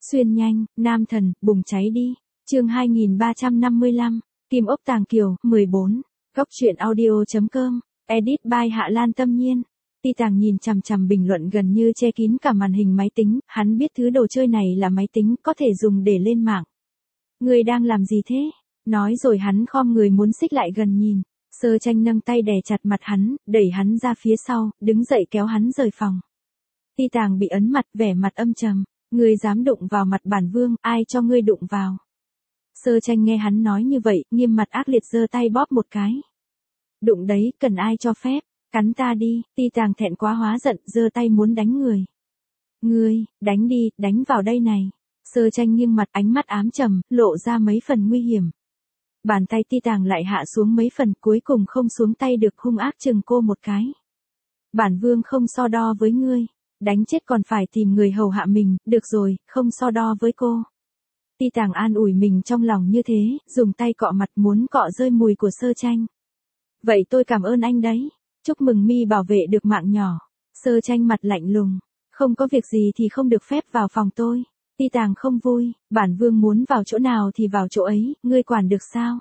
Xuyên nhanh, nam thần, bùng cháy đi. Chương 2355, Kim ốc tàng kiều, 14. Góc truyện audio.com, edit by Hạ Lan Tâm Nhiên. Ti Tàng nhìn chằm chằm bình luận gần như che kín cả màn hình máy tính, hắn biết thứ đồ chơi này là máy tính, có thể dùng để lên mạng. Người đang làm gì thế? Nói rồi hắn khom người muốn xích lại gần nhìn. Sơ Tranh nâng tay đè chặt mặt hắn, đẩy hắn ra phía sau, đứng dậy kéo hắn rời phòng. Ti Tàng bị ấn mặt, vẻ mặt âm trầm. Ngươi dám đụng vào mặt bản vương, ai cho ngươi đụng vào? Sơ Tranh nghe hắn nói như vậy, nghiêm mặt ác liệt giơ tay bóp một cái. Đụng đấy, cần ai cho phép? Cắn ta đi. Ti Tàng thẹn quá hóa giận, giơ tay muốn đánh người. Ngươi, đánh đi, đánh vào đây này. Sơ Tranh nghiêng mặt, ánh mắt ám trầm, lộ ra mấy phần nguy hiểm. Bàn tay Ti Tàng lại hạ xuống mấy phần, cuối cùng không xuống tay được, hung ác chừng cô một cái. Bản vương không so đo với ngươi. Đánh chết còn phải tìm người hầu hạ mình, được rồi, không so đo với cô. Ti Tàng an ủi mình trong lòng như thế, dùng tay cọ mặt muốn cọ rơi mùi của Sơ Tranh. Vậy tôi cảm ơn anh đấy. Chúc mừng mi bảo vệ được mạng nhỏ. Sơ Tranh mặt lạnh lùng. Không có việc gì thì không được phép vào phòng tôi. Ti Tàng không vui, bản vương muốn vào chỗ nào thì vào chỗ ấy, ngươi quản được sao?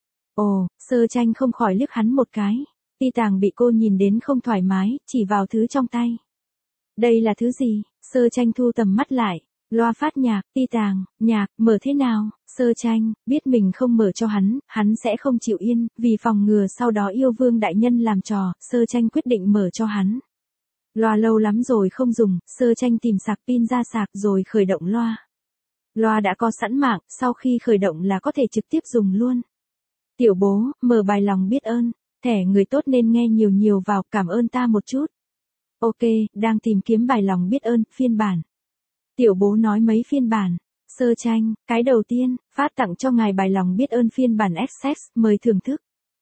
Ồ, Sơ Tranh không khỏi liếc hắn một cái. Ti Tàng bị cô nhìn đến không thoải mái, chỉ vào thứ trong tay. Đây là thứ gì? Sơ Tranh thu tầm mắt lại. Loa phát nhạc. Ti Tàng, nhạc, mở thế nào? Sơ Tranh, biết mình không mở cho hắn sẽ không chịu yên, vì phòng ngừa sau đó yêu vương đại nhân làm trò, Sơ Tranh quyết định mở cho hắn. Loa lâu lắm rồi không dùng, Sơ Tranh tìm sạc pin ra sạc rồi khởi động loa. Loa đã có sẵn mạng, sau khi khởi động là có thể trực tiếp dùng luôn. Tiểu bố, mở bài lòng biết ơn, thẻ người tốt nên nghe nhiều nhiều vào, cảm ơn ta một chút. Ok, đang tìm kiếm bài lòng biết ơn, phiên bản. Tiểu bố nói mấy phiên bản. Sơ Tranh, cái đầu tiên, phát tặng cho ngài bài lòng biết ơn phiên bản XX, mời thưởng thức.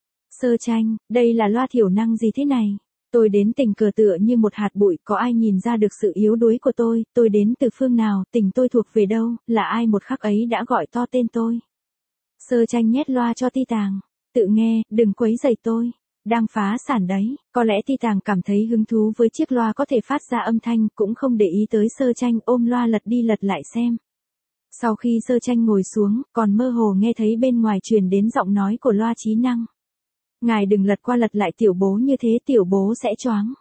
Sơ Tranh, đây là loa thiểu năng gì thế này? Tôi đến tình cờ tựa như một hạt bụi, có ai nhìn ra được sự yếu đuối của tôi đến từ phương nào, tình tôi thuộc về đâu, là ai một khắc ấy đã gọi to tên tôi. Sơ Tranh nhét loa cho Ti Tàng. Tự nghe, đừng quấy rầy tôi. Đang phá sản đấy, có lẽ Ti Tàng cảm thấy hứng thú với chiếc loa có thể phát ra âm thanh, cũng không để ý tới Sơ Tranh, ôm loa lật đi lật lại xem. Sau khi Sơ Tranh ngồi xuống, còn mơ hồ nghe thấy bên ngoài truyền đến giọng nói của loa trí năng. Ngài đừng lật qua lật lại tiểu bố như thế, tiểu bố sẽ choáng.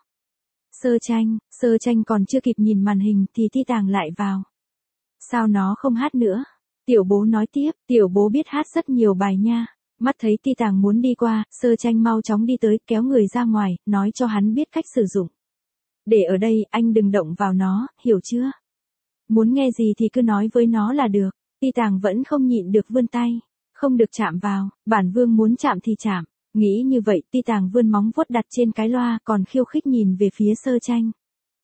Sơ Tranh còn chưa kịp nhìn màn hình thì Ti Tàng lại vào. Sao nó không hát nữa? Tiểu bố nói tiếp, tiểu bố biết hát rất nhiều bài nha. Mắt thấy Ti Tàng muốn đi qua, Sơ Tranh mau chóng đi tới, kéo người ra ngoài, nói cho hắn biết cách sử dụng. Để ở đây, anh đừng động vào nó, hiểu chưa? Muốn nghe gì thì cứ nói với nó là được. Ti Tàng vẫn không nhịn được vươn tay. Không được chạm vào, bản vương muốn chạm thì chạm. Nghĩ như vậy, Ti Tàng vươn móng vuốt đặt trên cái loa, còn khiêu khích nhìn về phía Sơ Tranh.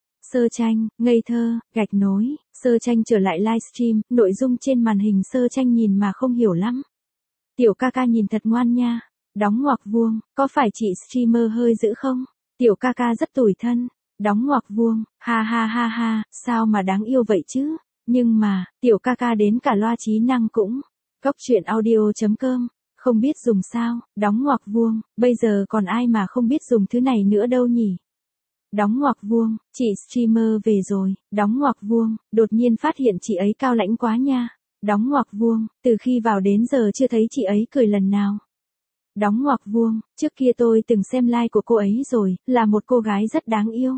Sơ Tranh, ngây thơ, gạch nối. Sơ Tranh trở lại livestream, nội dung trên màn hình Sơ Tranh nhìn mà không hiểu lắm. Tiểu ca ca nhìn thật ngoan nha. Đóng ngoặc vuông, có phải chị streamer hơi dữ không? Tiểu ca ca rất tủi thân. Đóng ngoặc vuông, ha ha ha ha, sao mà đáng yêu vậy chứ? Nhưng mà, tiểu ca ca đến cả loa trí năng cũng. Góc truyện audio.com, không biết dùng sao, đóng ngoặc vuông, bây giờ còn ai mà không biết dùng thứ này nữa đâu nhỉ? Đóng ngoặc vuông, chị streamer về rồi, đóng ngoặc vuông, đột nhiên phát hiện chị ấy cao lãnh quá nha. Đóng ngoặc vuông, từ khi vào đến giờ chưa thấy chị ấy cười lần nào. Đóng ngoặc vuông, trước kia tôi từng xem live của cô ấy rồi, là một cô gái rất đáng yêu.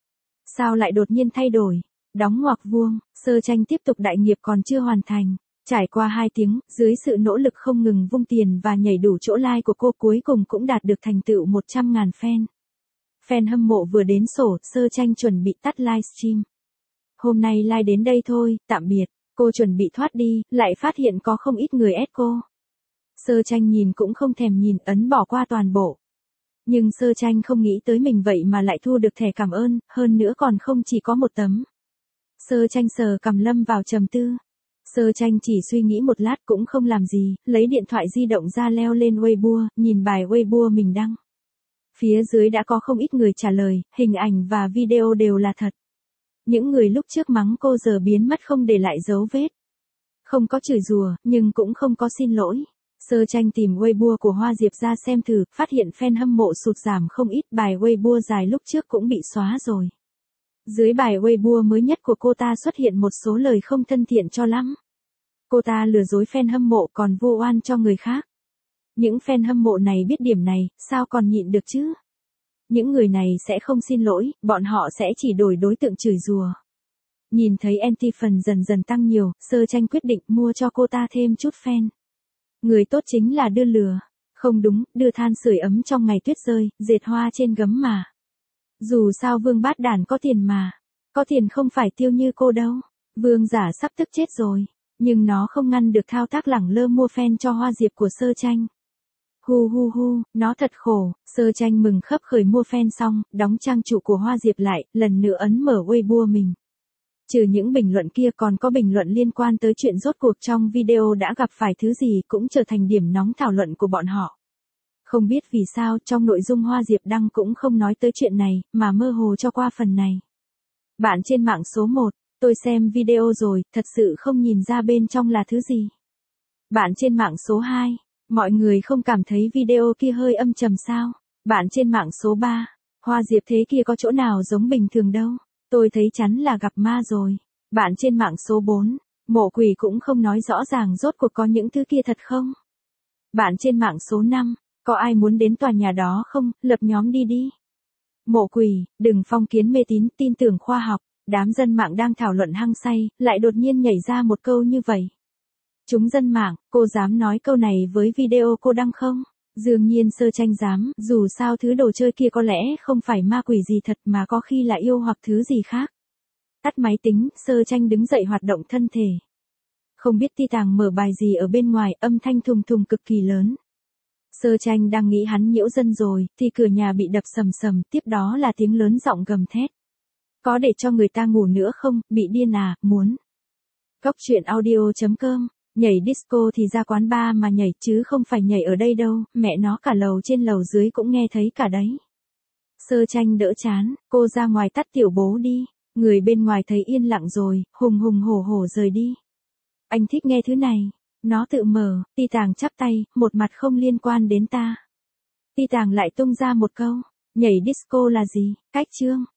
Sao lại đột nhiên thay đổi? Đóng ngoặc vuông, Sơ Tranh tiếp tục đại nghiệp còn chưa hoàn thành. Trải qua 2 tiếng, dưới sự nỗ lực không ngừng vung tiền và nhảy đủ chỗ like của cô cuối cùng cũng đạt được thành tựu 100.000 fan. Fan hâm mộ vừa đến sổ, Sơ Tranh chuẩn bị tắt livestream. Hôm nay live đến đây thôi, tạm biệt. Cô chuẩn bị thoát đi, lại phát hiện có không ít người ép cô. Sơ Tranh nhìn cũng không thèm nhìn, ấn bỏ qua toàn bộ. Nhưng Sơ Tranh không nghĩ tới mình vậy mà lại thu được thẻ cảm ơn, hơn nữa còn không chỉ có một tấm. Sơ Tranh sờ cằm lâm vào trầm tư. Sơ Tranh chỉ suy nghĩ một lát cũng không làm gì, lấy điện thoại di động ra leo lên Weibo, nhìn bài Weibo mình đăng. Phía dưới đã có không ít người trả lời, hình ảnh và video đều là thật. Những người lúc trước mắng cô giờ biến mất không để lại dấu vết. Không có chửi rủa, nhưng cũng không có xin lỗi. Sơ Tranh tìm Weibo của Hoa Diệp ra xem thử, phát hiện fan hâm mộ sụt giảm không ít, bài Weibo dài lúc trước cũng bị xóa rồi. Dưới bài Weibo mới nhất của cô ta xuất hiện một số lời không thân thiện cho lắm. Cô ta lừa dối fan hâm mộ còn vu oan cho người khác. Những fan hâm mộ này biết điểm này, sao còn nhịn được chứ? Những người này sẽ không xin lỗi, bọn họ sẽ chỉ đổi đối tượng chửi rủa. Nhìn thấy anti phần dần dần tăng nhiều, Sơ Tranh quyết định mua cho cô ta thêm chút fan. Người tốt chính là đưa lừa. Không đúng, đưa than sưởi ấm trong ngày tuyết rơi, dệt hoa trên gấm mà. Dù sao Vương Bát Đản có tiền mà. Có tiền không phải tiêu như cô đâu. Vương giả sắp tức chết rồi. Nhưng nó không ngăn được thao tác lẳng lơ mua fan cho Hoa Diệp của Sơ Tranh. Hu hu hu, nó thật khổ. Sơ Tranh mừng khấp khởi mua fan xong, đóng trang chủ của Hoa Diệp lại, lần nữa ấn mở Weibo mình. Trừ những bình luận kia còn có bình luận liên quan tới chuyện rốt cuộc trong video đã gặp phải thứ gì cũng trở thành điểm nóng thảo luận của bọn họ. Không biết vì sao trong nội dung Hoa Diệp đăng cũng không nói tới chuyện này, mà mơ hồ cho qua phần này. Bạn trên mạng số 1, tôi xem video rồi, thật sự không nhìn ra bên trong là thứ gì. Bạn trên mạng số 2, mọi người không cảm thấy video kia hơi âm trầm sao? Bạn trên mạng số 3, Hoa Diệp thế kia có chỗ nào giống bình thường đâu. Tôi thấy chắn là gặp ma rồi. Bạn trên mạng số 4, Mộ Quỷ cũng không nói rõ ràng rốt cuộc có những thứ kia thật không? Bạn trên mạng số 5, có ai muốn đến tòa nhà đó không, lập nhóm đi đi. Mộ Quỷ, đừng phong kiến mê tín, tin tưởng khoa học. Đám dân mạng đang thảo luận hăng say, lại đột nhiên nhảy ra một câu như vậy. Chúng dân mạng, cô dám nói câu này với video cô đăng không? Dường nhiên Sơ Tranh dám, dù sao thứ đồ chơi kia có lẽ không phải ma quỷ gì thật mà có khi là yêu hoặc thứ gì khác. Tắt máy tính, Sơ Tranh đứng dậy hoạt động thân thể. Không biết Ti Tàng mở bài gì ở bên ngoài, âm thanh thùng thùng cực kỳ lớn. Sơ Tranh đang nghĩ hắn nhiễu dân rồi, thì cửa nhà bị đập sầm sầm, tiếp đó là tiếng lớn giọng gầm thét. Có để cho người ta ngủ nữa không, bị điên à, muốn. Cóc truyện audio.com, nhảy disco thì ra quán bar mà nhảy chứ không phải nhảy ở đây đâu, mẹ nó cả lầu trên lầu dưới cũng nghe thấy cả đấy. Sơ Tranh đỡ chán, cô ra ngoài tắt tiểu bố đi, người bên ngoài thấy yên lặng rồi, hùng hùng hổ hổ rời đi. Anh thích nghe thứ này, nó tự mở, Ti Tàng chắp tay, một mặt không liên quan đến ta. Ti Tàng lại tung ra một câu, nhảy disco là gì, cách chương.